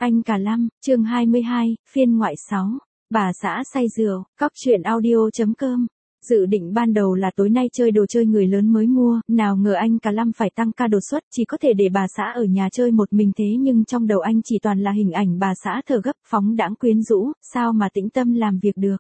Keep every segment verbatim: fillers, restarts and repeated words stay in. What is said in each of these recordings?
Anh Cả Lăm, chương hai mươi hai, phiên ngoại sáu. Bà xã say rượu, cóc truyện audio.com. Dự định ban đầu là tối nay chơi đồ chơi người lớn mới mua, nào ngờ anh Cả Lăm phải tăng ca đột xuất, chỉ có thể để bà xã ở nhà chơi một mình, thế nhưng trong đầu anh chỉ toàn là hình ảnh bà xã thở gấp, phóng đãng quyến rũ, sao mà tĩnh tâm làm việc được.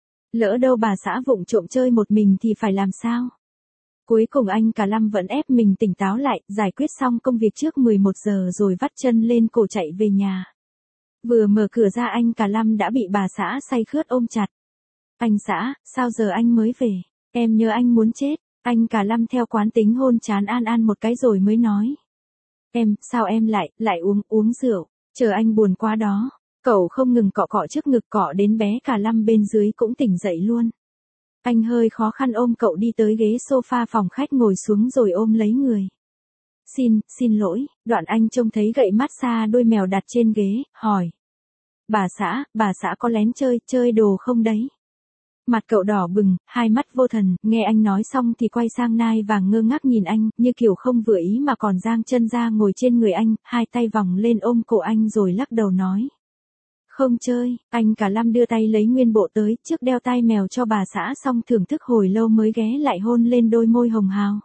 Lỡ đâu bà xã vụng trộm chơi một mình thì phải làm sao? Cuối cùng anh Cả Lăm vẫn ép mình tỉnh táo lại, giải quyết xong công việc trước mười một giờ rồi vắt chân lên cổ chạy về nhà. Vừa mở cửa ra anh Cả Lăm đã bị bà xã say khướt ôm chặt. Anh xã, sao giờ anh mới về? Em nhớ anh muốn chết. Anh Cả Lăm theo quán tính hôn trán An An một cái rồi mới nói. Em, sao em lại, lại uống, uống rượu, chờ anh buồn quá đó. Cậu không ngừng cọ cọ trước ngực, cọ đến bé Cả Lăm bên dưới cũng tỉnh dậy luôn. Anh hơi khó khăn ôm cậu đi tới ghế sofa phòng khách ngồi xuống rồi ôm lấy người. Xin, xin lỗi, đoạn anh trông thấy gậy massage đôi mèo đặt trên ghế, hỏi. Bà xã, bà xã có lén chơi, chơi đồ không đấy? Mặt cậu đỏ bừng, hai mắt vô thần, nghe anh nói xong thì quay sang nai vàng ngơ ngác nhìn anh, như kiểu không vừa ý mà còn giang chân ra ngồi trên người anh, hai tay vòng lên ôm cổ anh rồi lắc đầu nói. Không chơi, anh Cả Lăm đưa tay lấy nguyên bộ tới, trước đeo tai mèo cho bà xã xong thưởng thức hồi lâu mới ghé lại hôn lên đôi môi hồng hào.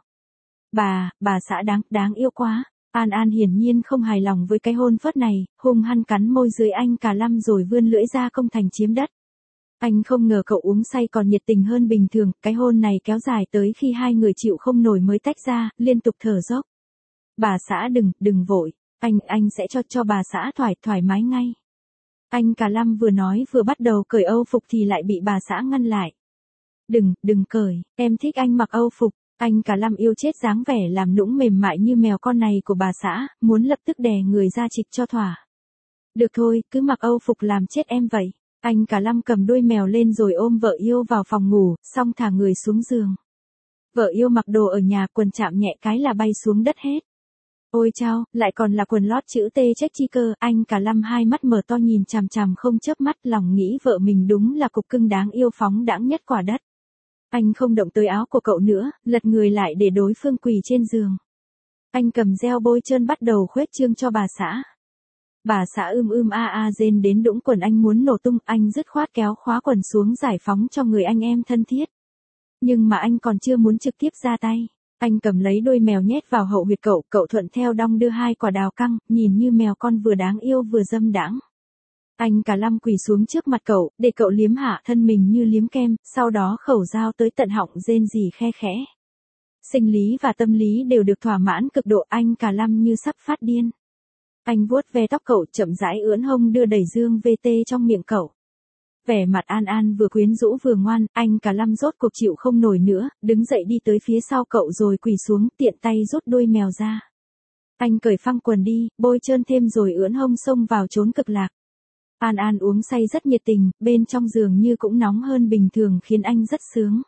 Bà, bà xã đáng, đáng yêu quá. An An hiển nhiên không hài lòng với cái hôn phớt này, hung hăng cắn môi dưới anh Cả Lăm rồi vươn lưỡi ra công thành chiếm đất. Anh không ngờ cậu uống say còn nhiệt tình hơn bình thường, cái hôn này kéo dài tới khi hai người chịu không nổi mới tách ra, liên tục thở dốc. Bà xã đừng, đừng vội, anh, anh sẽ cho cho bà xã thoải, thoải mái ngay. Anh Cả Lăm vừa nói vừa bắt đầu cởi âu phục thì lại bị bà xã ngăn lại. Đừng, đừng cởi, em thích anh mặc âu phục. Anh Cả Lăm yêu chết dáng vẻ làm nũng mềm mại như mèo con này của bà xã, muốn lập tức đè người ra trịch cho thỏa. Được thôi, cứ mặc âu phục làm chết em vậy. Anh Cả Lăm cầm đuôi mèo lên rồi ôm vợ yêu vào phòng ngủ, xong thả người xuống giường. Vợ yêu mặc đồ ở nhà, quần chạm nhẹ cái là bay xuống đất hết. Ôi chao, lại còn là quần lót chữ T check chi cơ, anh Cả Lăm hai mắt mở to nhìn chằm chằm không chớp mắt, lòng nghĩ vợ mình đúng là cục cưng đáng yêu phóng đãng nhất quả đất. Anh không động tới áo của cậu nữa, lật người lại để đối phương quỳ trên giường. Anh cầm gel bôi trơn bắt đầu khuếch trương cho bà xã. Bà xã ưm ưm a a rên đến đũng quần anh muốn nổ tung, anh dứt khoát kéo khóa quần xuống giải phóng cho người anh em thân thiết. Nhưng mà anh còn chưa muốn trực tiếp ra tay. Anh cầm lấy đôi mèo nhét vào hậu huyệt cậu, cậu thuận theo đong đưa hai quả đào căng, nhìn như mèo con vừa đáng yêu vừa dâm đãng. Anh Cả Lăm quỳ xuống trước mặt cậu, để cậu liếm hạ thân mình như liếm kem, sau đó khẩu dao tới tận họng rên rỉ khe khẽ. Sinh lý và tâm lý đều được thỏa mãn cực độ, anh Cả Lăm như sắp phát điên. Anh vuốt ve tóc cậu, chậm rãi ưỡn hông đưa đầy dương vê tê trong miệng cậu. Vẻ mặt An An vừa quyến rũ vừa ngoan, anh Cả Lăm rốt cuộc chịu không nổi nữa, đứng dậy đi tới phía sau cậu rồi quỳ xuống, tiện tay rút đuôi mèo ra. Anh cởi phăng quần đi, bôi trơn thêm rồi ưỡn hông xông vào chốn cực lạc. An An uống say rất nhiệt tình, bên trong giường như cũng nóng hơn bình thường khiến anh rất sướng.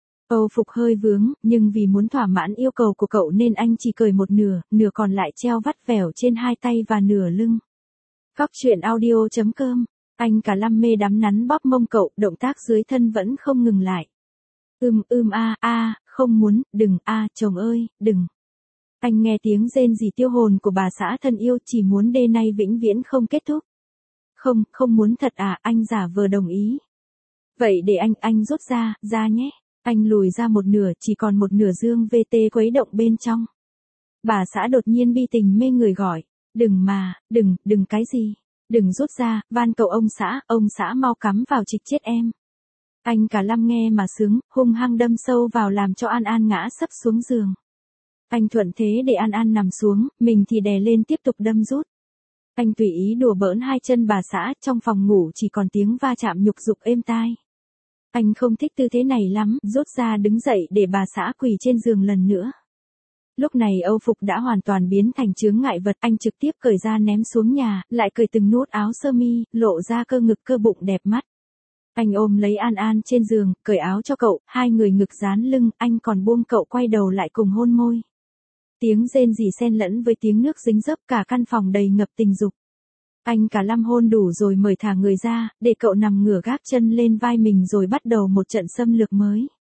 Âu phục hơi vướng, nhưng vì muốn thỏa mãn yêu cầu của cậu nên anh chỉ cởi một nửa, nửa còn lại treo vắt vẻo trên hai tay và nửa lưng. Cóc truyện audio.com. Anh Cả Lăm mê đắm nắn bóp mông cậu, động tác dưới thân vẫn không ngừng lại. Ưm ưm a a, không muốn, đừng a, chồng ơi, đừng. Anh nghe tiếng rên rỉ tiêu hồn của bà xã thân yêu, chỉ muốn đêm nay vĩnh viễn không kết thúc. Không, không muốn thật à, anh giả vờ đồng ý. Vậy để anh, anh rút ra, ra nhé. Anh lùi ra một nửa, chỉ còn một nửa dương vê tê khuấy động bên trong. Bà xã đột nhiên bi tình mê người gọi. Đừng mà, đừng, đừng cái gì. Đừng rút ra, van cầu ông xã, ông xã mau cắm vào trịch chết em. Anh Cả Lăm nghe mà sướng, hung hăng đâm sâu vào làm cho An An ngã sấp xuống giường. Anh thuận thế để An An nằm xuống, mình thì đè lên tiếp tục đâm rút. Anh tùy ý đùa bỡn hai chân bà xã, trong phòng ngủ chỉ còn tiếng va chạm nhục dục êm tai. Anh không thích tư thế này lắm, rút ra đứng dậy để bà xã quỳ trên giường lần nữa. Lúc này âu phục đã hoàn toàn biến thành chướng ngại vật, anh trực tiếp cởi ra ném xuống nhà, lại cởi từng nút áo sơ mi, lộ ra cơ ngực cơ bụng đẹp mắt. Anh ôm lấy An An trên giường, cởi áo cho cậu, hai người ngực dán lưng, anh còn buông cậu quay đầu lại cùng hôn môi. Tiếng rên rỉ xen lẫn với tiếng nước dính dấp, cả căn phòng đầy ngập tình dục. Anh Cả Lăm hôn đủ rồi mời thả người ra, để cậu nằm ngửa gác chân lên vai mình rồi bắt đầu một trận xâm lược mới.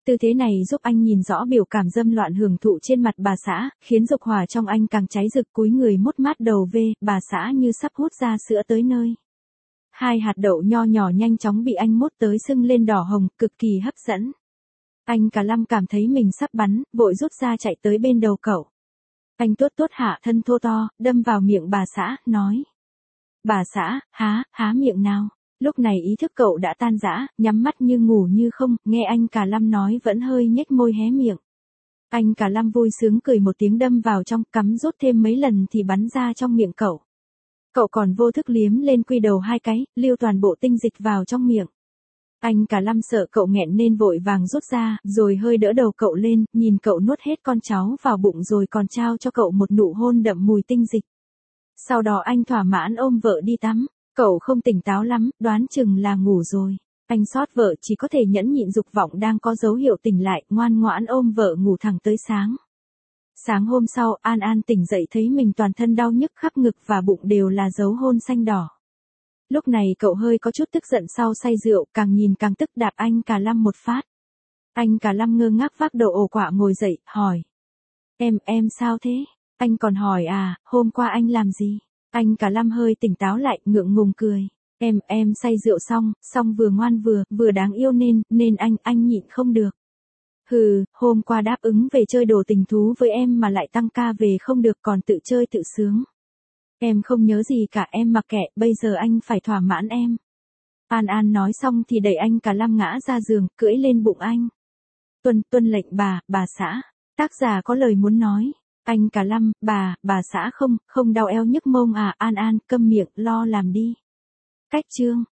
Tư thế này giúp anh nhìn rõ biểu cảm dâm loạn hưởng thụ trên mặt bà xã, khiến dục hỏa trong anh càng cháy rực, cúi người mút mát đầu về, bà xã như sắp hút ra sữa tới nơi. Hai hạt đậu nho nhỏ nhanh chóng bị anh mút tới sưng lên đỏ hồng, cực kỳ hấp dẫn. Anh cả Lâm cảm thấy mình sắp bắn, vội rút ra chạy tới bên đầu cậu. Anh tuốt tuốt hạ thân thô to, đâm vào miệng bà xã, nói. Bà xã, há, há miệng nào. Lúc này ý thức cậu đã tan rã, nhắm mắt như ngủ như không, nghe anh cả Lâm nói vẫn hơi nhếch môi hé miệng. Anh cả Lâm vui sướng cười một tiếng đâm vào trong, cắm rút thêm mấy lần thì bắn ra trong miệng cậu. Cậu còn vô thức liếm lên quy đầu hai cái, lưu toàn bộ tinh dịch vào trong miệng. Anh cả Lâm sợ cậu nghẹn nên vội vàng rút ra, rồi hơi đỡ đầu cậu lên, nhìn cậu nuốt hết con cháu vào bụng rồi còn trao cho cậu một nụ hôn đậm mùi tinh dịch. Sau đó anh thỏa mãn ôm vợ đi tắm. Cậu không tỉnh táo lắm, đoán chừng là ngủ rồi. Anh xót vợ chỉ có thể nhẫn nhịn dục vọng đang có dấu hiệu tỉnh lại, ngoan ngoãn ôm vợ ngủ thẳng tới sáng. Sáng hôm sau, An An tỉnh dậy thấy mình toàn thân đau nhức, khắp ngực và bụng đều là dấu hôn xanh đỏ. Lúc này cậu hơi có chút tức giận sau say rượu, càng nhìn càng tức, đạp anh cả Lâm một phát. Anh cả Lâm ngơ ngác vác đầu ổ quạ ngồi dậy, hỏi. Em, em sao thế? Anh còn hỏi à, hôm qua anh làm gì? Anh cả Lâm hơi tỉnh táo lại, ngượng ngùng cười. Em, em say rượu xong, xong vừa ngoan vừa, vừa đáng yêu nên, nên anh, anh nhịn không được. Hừ, hôm qua đáp ứng về chơi đồ tình thú với em mà lại tăng ca về không được, còn tự chơi tự sướng. Em không nhớ gì cả, em mặc kệ, bây giờ anh phải thỏa mãn em. An An nói xong thì đẩy anh cả Lâm ngã ra giường, cưỡi lên bụng anh. Tuân, tuân lệnh bà, bà xã. Tác giả có lời muốn nói. Anh cả Lâm, bà, bà xã không, không đau eo nhức mông à, An An, câm miệng, lo làm đi. Cách chương.